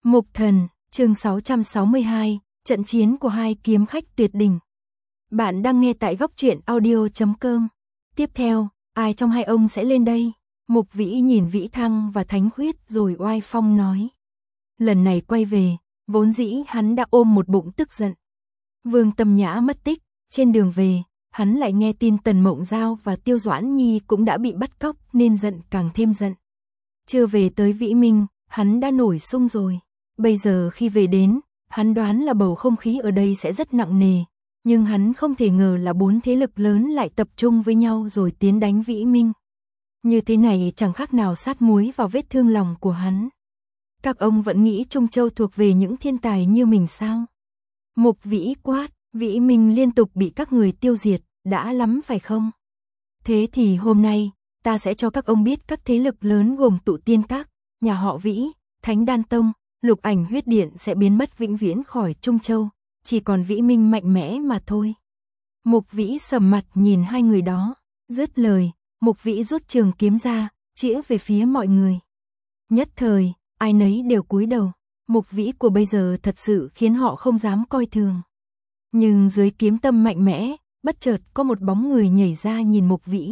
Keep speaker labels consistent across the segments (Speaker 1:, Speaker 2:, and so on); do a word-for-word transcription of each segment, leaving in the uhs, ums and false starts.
Speaker 1: Mục Thần, chương sáu trăm sáu mươi hai, trận chiến của hai kiếm khách tuyệt đỉnh. Bạn đang nghe tại góc truyện audio chấm com. Tiếp theo, ai trong hai ông sẽ lên đây? Mục Vĩ nhìn Vĩ Thăng và Thánh Khuyết rồi oai phong nói. Lần này quay về, vốn dĩ hắn đã ôm một bụng tức giận. Vương Tâm Nhã mất tích, trên đường về, hắn lại nghe tin Tần Mộng Giao và Tiêu Doãn Nhi cũng đã bị bắt cóc nên giận càng thêm giận. Chưa về tới Vĩ Minh, hắn đã nổi xung rồi. Bây giờ khi về đến, hắn đoán là bầu không khí ở đây sẽ rất nặng nề, nhưng hắn không thể ngờ là bốn thế lực lớn lại tập trung với nhau rồi tiến đánh Vĩ Minh. Như thế này chẳng khác nào sát muối vào vết thương lòng của hắn. Các ông vẫn nghĩ Trung Châu thuộc về những thiên tài như mình sao? Mục Vĩ quát, Vĩ Minh liên tục bị các người tiêu diệt, đã lắm phải không? Thế thì hôm nay, ta sẽ cho các ông biết các thế lực lớn gồm Tụ Tiên Các, nhà họ Vĩ, Thánh Đan Tông, Lục Ảnh Huyết Điện sẽ biến mất vĩnh viễn khỏi Trung Châu, chỉ còn Vĩ Minh mạnh mẽ mà thôi. Mục Vĩ sầm mặt nhìn hai người đó, dứt lời, Mục Vĩ rút trường kiếm ra, chĩa về phía mọi người. Nhất thời, ai nấy đều cúi đầu, Mục Vĩ của bây giờ thật sự khiến họ không dám coi thường. Nhưng dưới kiếm tâm mạnh mẽ, bất chợt có một bóng người nhảy ra nhìn Mục Vĩ.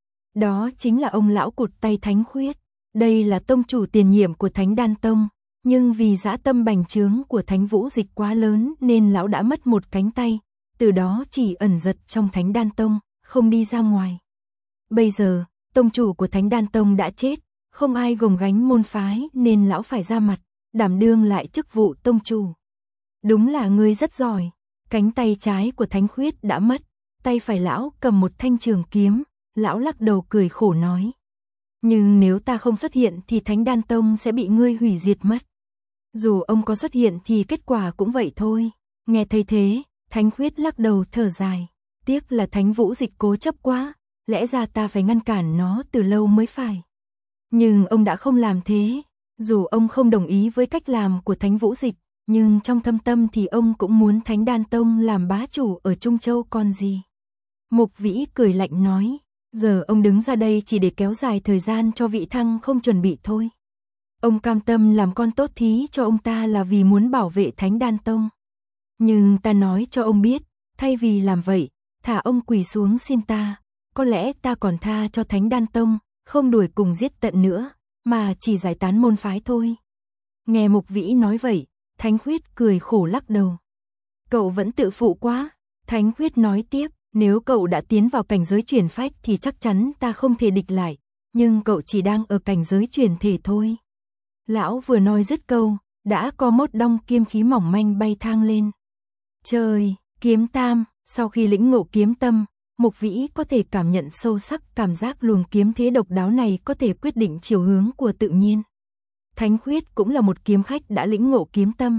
Speaker 1: Đó chính là ông lão cụt tay Thánh Khuyết. Đây là tông chủ tiền nhiệm của Thánh Đan Tông, nhưng vì dã tâm bành trướng của Thánh Vũ Dịch quá lớn nên lão đã mất một cánh tay, từ đó chỉ ẩn giật trong Thánh Đan Tông, không đi ra ngoài. Bây giờ, tông chủ của Thánh Đan Tông đã chết, không ai gồng gánh môn phái nên lão phải ra mặt, đảm đương lại chức vụ tông chủ. Đúng là ngươi rất giỏi. Cánh tay trái của Thánh Khuyết đã mất, tay phải lão cầm một thanh trường kiếm, lão lắc đầu cười khổ nói. Nhưng nếu ta không xuất hiện thì Thánh Đan Tông sẽ bị ngươi hủy diệt mất. Dù ông có xuất hiện thì kết quả cũng vậy thôi. Nghe thấy thế, Thánh Khuyết lắc đầu thở dài. Tiếc là Thánh Vũ Dịch cố chấp quá, lẽ ra ta phải ngăn cản nó từ lâu mới phải. Nhưng ông đã không làm thế, dù ông không đồng ý với cách làm của Thánh Vũ Dịch, nhưng trong thâm tâm thì ông cũng muốn Thánh Đan Tông làm bá chủ ở Trung Châu còn gì. Mục Vĩ cười lạnh nói, giờ ông đứng ra đây chỉ để kéo dài thời gian cho Vĩ Thăng không chuẩn bị thôi. Ông cam tâm làm con tốt thí cho ông ta là vì muốn bảo vệ Thánh Đan Tông. Nhưng ta nói cho ông biết, thay vì làm vậy, thả ông quỳ xuống xin ta, có lẽ ta còn tha cho Thánh Đan Tông, không đuổi cùng giết tận nữa, mà chỉ giải tán môn phái thôi. Nghe Mục Vĩ nói vậy, Thánh Khuyết cười khổ lắc đầu. Cậu vẫn tự phụ quá. Thánh Khuyết nói tiếp, nếu cậu đã tiến vào cảnh giới chuyển phách thì chắc chắn ta không thể địch lại, nhưng cậu chỉ đang ở cảnh giới chuyển thể thôi. Lão vừa nói dứt câu, đã có một đong kiếm khí mỏng manh bay thang lên. Trời, kiếm tam, sau khi lĩnh ngộ kiếm tâm, Mục Vĩ có thể cảm nhận sâu sắc cảm giác luồng kiếm thế độc đáo này có thể quyết định chiều hướng của tự nhiên. Thánh Khuyết cũng là một kiếm khách đã lĩnh ngộ kiếm tâm.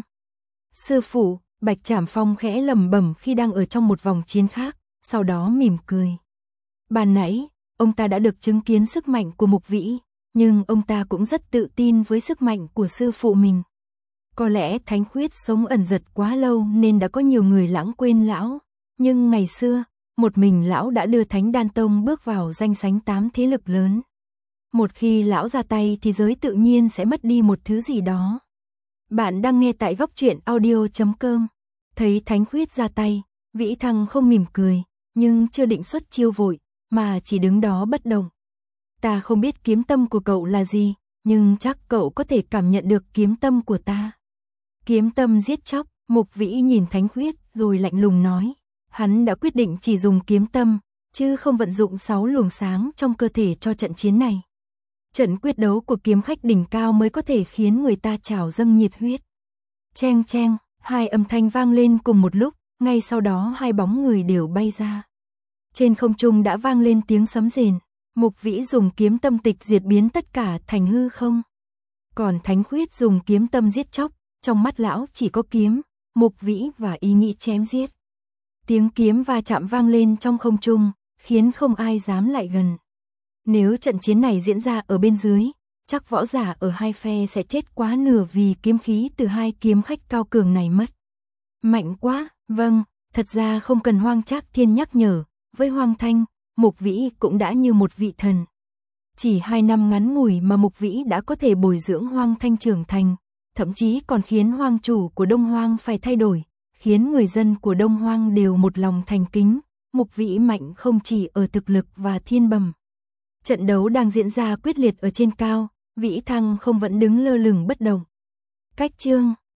Speaker 1: Sư phụ, Bạch Trảm Phong khẽ lẩm bẩm khi đang ở trong một vòng chiến khác, sau đó mỉm cười. Ban nãy, ông ta đã được chứng kiến sức mạnh của Mục Vĩ, nhưng ông ta cũng rất tự tin với sức mạnh của sư phụ mình. Có lẽ Thánh Khuyết sống ẩn giật quá lâu nên đã có nhiều người lãng quên lão, nhưng ngày xưa, một mình lão đã đưa Thánh Đan Tông bước vào danh sách tám thế lực lớn. Một khi lão ra tay thì giới tự nhiên sẽ mất đi một thứ gì đó. Bạn đang nghe tại góc truyện audio chấm com. Thấy Thánh Khuyết ra tay, Vĩ Thăng không mỉm cười, nhưng chưa định xuất chiêu vội, mà chỉ đứng đó bất động. Ta không biết kiếm tâm của cậu là gì, nhưng chắc cậu có thể cảm nhận được kiếm tâm của ta. Kiếm tâm giết chóc, Mục Vĩ nhìn Thánh Khuyết rồi lạnh lùng nói. Hắn đã quyết định chỉ dùng kiếm tâm, chứ không vận dụng sáu luồng sáng trong cơ thể cho trận chiến này. Trận quyết đấu của kiếm khách đỉnh cao mới có thể khiến người ta trào dâng nhiệt huyết. Cheng cheng, hai âm thanh vang lên cùng một lúc, ngay sau đó hai bóng người đều bay ra. Trên không trung đã vang lên tiếng sấm rền, Mục Vĩ dùng kiếm tâm tịch diệt biến tất cả thành hư không. Còn Thánh Khuyết dùng kiếm tâm giết chóc, trong mắt lão chỉ có kiếm, Mục Vĩ và ý nghĩ chém giết. Tiếng kiếm va chạm vang lên trong không trung, khiến không ai dám lại gần. Nếu trận chiến này diễn ra ở bên dưới, chắc võ giả ở hai phe sẽ chết quá nửa vì kiếm khí từ hai kiếm khách cao cường này mất. Mạnh quá, vâng, thật ra không cần Hoang Trác Thiên nhắc nhở, với Hoang Thanh, Mục Vĩ cũng đã như một vị thần. Chỉ hai năm ngắn ngủi mà Mục Vĩ đã có thể bồi dưỡng Hoang Thanh trưởng thành, thậm chí còn khiến hoàng chủ của Đông Hoang phải thay đổi, khiến người dân của Đông Hoang đều một lòng thành kính. Mục Vĩ mạnh không chỉ ở thực lực và thiên bẩm. Trận đấu đang diễn ra quyết liệt ở trên cao, Vĩ Thăng không vẫn đứng lơ lửng bất động. Cách chương